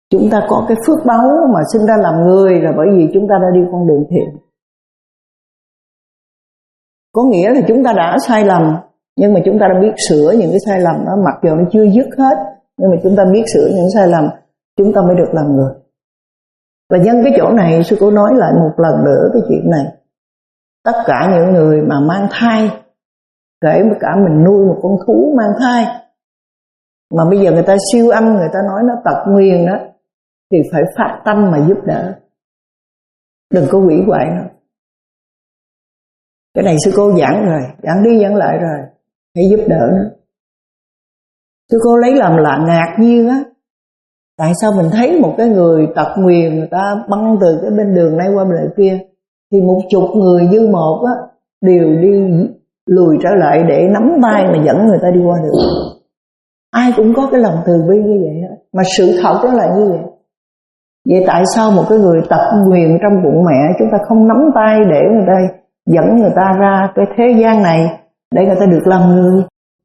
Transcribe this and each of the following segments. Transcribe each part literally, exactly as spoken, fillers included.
Chúng ta có cái phước báu mà sinh ra làm người là bởi vì chúng ta đã đi con đường thiện. Có nghĩa là chúng ta đã sai lầm, nhưng mà chúng ta đã biết sửa những cái sai lầm đó, mặc dù nó chưa dứt hết, nhưng mà chúng ta biết sửa những sai lầm, chúng ta mới được làm người. Và nhân cái chỗ này, sư cô nói lại một lần nữa cái chuyện này. Tất cả những người mà mang thai, kể cả mình nuôi một con thú mang thai, mà bây giờ người ta siêu âm, người ta nói nó tật nguyền đó, thì phải phát tâm mà giúp đỡ, đừng có hủy hoại nó. Cái này sư cô giảng rồi, giảng đi giảng lại rồi, hãy giúp đỡ nó. Sư cô lấy làm lạ ngạc nhiên á, tại sao mình thấy một cái người tật nguyền, người ta băng từ cái bên đường này qua bên kia, thì một chục người như một á đều đi lùi trở lại để nắm tay mà dẫn người ta đi qua đường. Ai cũng có cái lòng từ bi như vậy hết, mà sự thật đó là như vậy. Vậy tại sao một cái người tật nguyền trong bụng mẹ, chúng ta không nắm tay để người ta dẫn người ta ra cái thế gian này để người ta được làm người?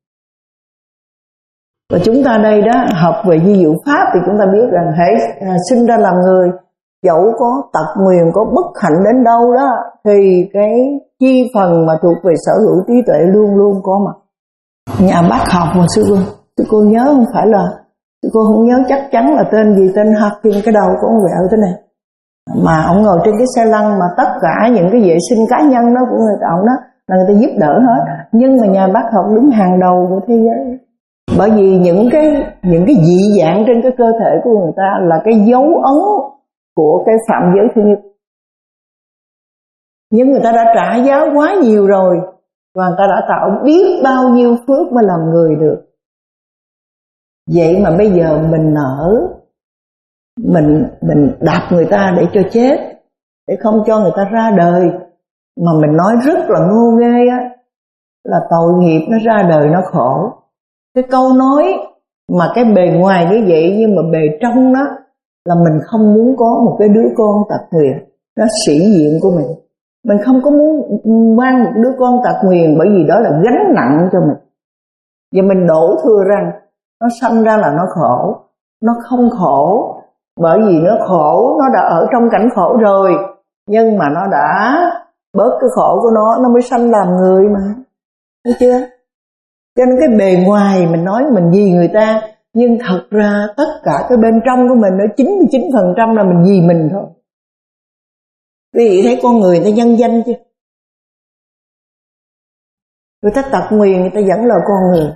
Và chúng ta đây đó, học về di diệu pháp thì chúng ta biết rằng hễ à, sinh ra làm người, dẫu có tật nguyền, có bất hạnh đến đâu đó, thì cái chi phần mà thuộc về sở hữu trí tuệ luôn luôn có mặt. Nhà bác học mà sư cô, sư cô nhớ không phải là, sư cô không nhớ chắc chắn là tên gì, tên Hawking, cái đầu của ông vẹo thế này. Mà ông ngồi trên cái xe lăn, mà tất cả những cái vệ sinh cá nhân đó của người ta, ông đó là người ta giúp đỡ hết. Nhưng mà nhà bác học đứng hàng đầu của thế giới. Bởi vì những cái những cái dị dạng trên cái cơ thể của người ta là cái dấu ấn của cái phạm giới thứ nhất. Nhưng người ta đã trả giá quá nhiều rồi, và người ta đã tạo biết bao nhiêu phước mới làm người được. Vậy mà bây giờ mình nở, mình mình đạp người ta để cho chết, để không cho người ta ra đời, mà mình nói rất là ngô nghê á, là tội nghiệp nó ra đời nó khổ. Cái câu nói mà cái bề ngoài như vậy, nhưng mà bề trong đó là mình không muốn có một cái đứa con tật nguyền, nó sĩ diện của mình. Mình không có muốn mang một đứa con tật nguyền, bởi vì đó là gánh nặng cho mình. Và mình đổ thừa rằng nó sanh ra là nó khổ. Nó không khổ, bởi vì nó khổ, nó đã ở trong cảnh khổ rồi, nhưng mà nó đã bớt cái khổ của nó, nó mới sanh làm người mà. Thấy chưa? Cho nên cái bề ngoài mình nói mình vì người ta, nhưng thật ra tất cả cái bên trong của mình nó chín mươi chín phần trăm là mình vì mình thôi. Quý vị thấy con người người ta nhân danh chưa? Người ta tật nguyền, người ta vẫn là con người.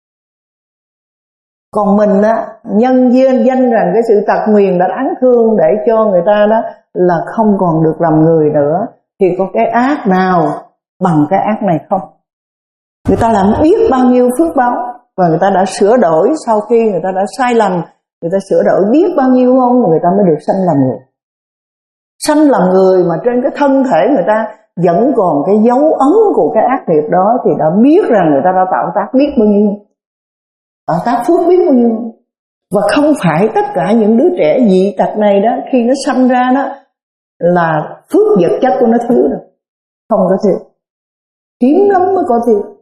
Còn mình á, nhân viên danh rằng cái sự tật nguyền đã đáng thương để cho người ta đó là không còn được làm người nữa, thì có cái ác nào bằng cái ác này không? Người ta làm biết bao nhiêu phước báo, và người ta đã sửa đổi sau khi người ta đã sai lầm, người ta sửa đổi biết bao nhiêu không, người ta mới được sanh làm người. Sanh làm người mà trên cái thân thể người ta vẫn còn cái dấu ấn của cái ác nghiệp đó, thì đã biết rằng người ta đã tạo tác biết bao nhiêu, tạo tác phước biết bao nhiêu. Và không phải tất cả những đứa trẻ dị tật này đó, khi nó sanh ra đó là phước vật chất của nó thiếu đâu, không có thiếu, hiếm lắm mới có thiếu.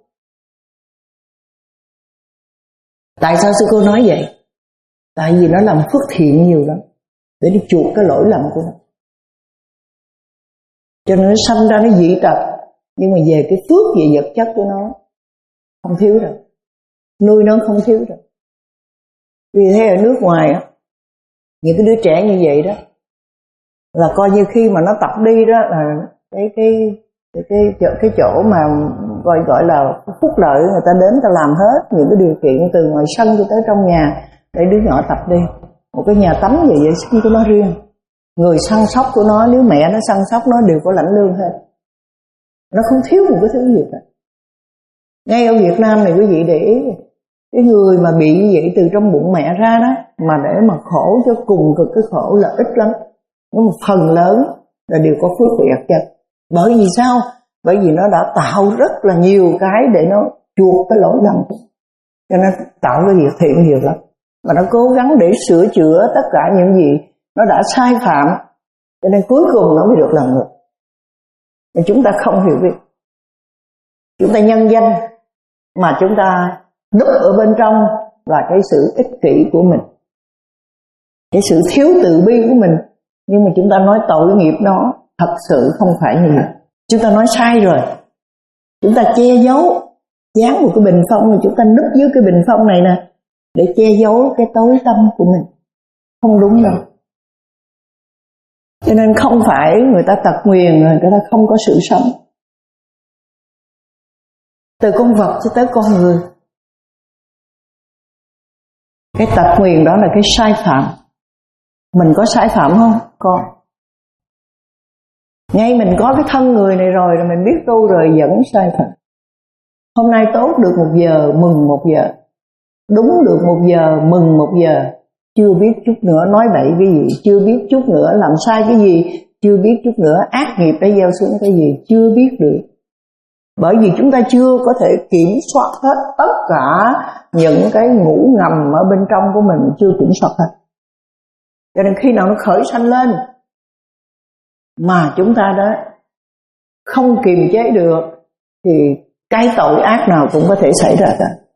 Tại sao sư cô nói vậy? Tại vì nó làm phước thiện nhiều lắm, để đi chuộc cái lỗi lầm của nó. Cho nên nó sanh ra nó dị tật, nhưng mà về cái phước về vật chất của nó không thiếu đâu, nuôi nó không thiếu đâu. Vì thế ở nước ngoài á, những cái đứa trẻ như vậy đó là coi như khi mà nó tập đi đó là cái cái cái cái chỗ, cái chỗ mà gọi gọi là phúc lợi, người ta đến ta làm hết những cái điều kiện từ ngoài sân cho tới trong nhà để đứa nhỏ tập đi. Một cái nhà tắm về vệ sinh của nó riêng, người săn sóc của nó, nếu mẹ nó săn sóc nó đều có lãnh lương hết, nó không thiếu một cái thứ gì cả. Ngay ở Việt Nam này quý vị để ý, cái người mà bị như vậy từ trong bụng mẹ ra đó, mà để mà khổ cho cùng cực cái khổ là ít lắm, nhưng một phần lớn là đều có phước vật chất. Bởi vì sao? Bởi vì nó đã tạo rất là nhiều cái để nó chuộc cái lỗi lầm, cho nên tạo cái việc thiện nhiều lắm, và nó cố gắng để sửa chữa tất cả những gì nó đã sai phạm, cho nên cuối cùng nó mới được làm người. Nhưng chúng ta không hiểu biết, chúng ta nhân danh, mà chúng ta núp ở bên trong là cái sự ích kỷ của mình. cái sự thiếu từ bi của mình. Nhưng mà chúng ta nói tội nghiệp nó, thật sự không phải như vậy. Chúng ta nói sai rồi. Chúng ta che giấu, dán một cái bình phong rồi chúng ta núp dưới cái bình phong này nè để che giấu cái tối tâm của mình. Không đúng đâu. Cho nên không phải người ta tật nguyền rồi người ta không có sự sống. Từ con vật cho tới con người, cái tật nguyền đó là cái sai phạm. Mình có sai phạm không? Có. Ngay mình có cái thân người này rồi rồi mình biết tu rồi vẫn sai phạm. Hôm nay tốt được một giờ mừng một giờ, đúng được một giờ mừng một giờ, chưa biết chút nữa nói bậy cái gì, chưa biết chút nữa làm sai cái gì, chưa biết chút nữa ác nghiệp đã gieo xuống cái gì, chưa biết được. Bởi vì chúng ta chưa có thể kiểm soát hết tất cả những cái ngủ ngầm ở bên trong của mình, chưa kiểm soát hết. Cho nên khi nào nó khởi sanh lên mà chúng ta đó không kiềm chế được thì cái tội ác nào cũng có thể xảy ra cả.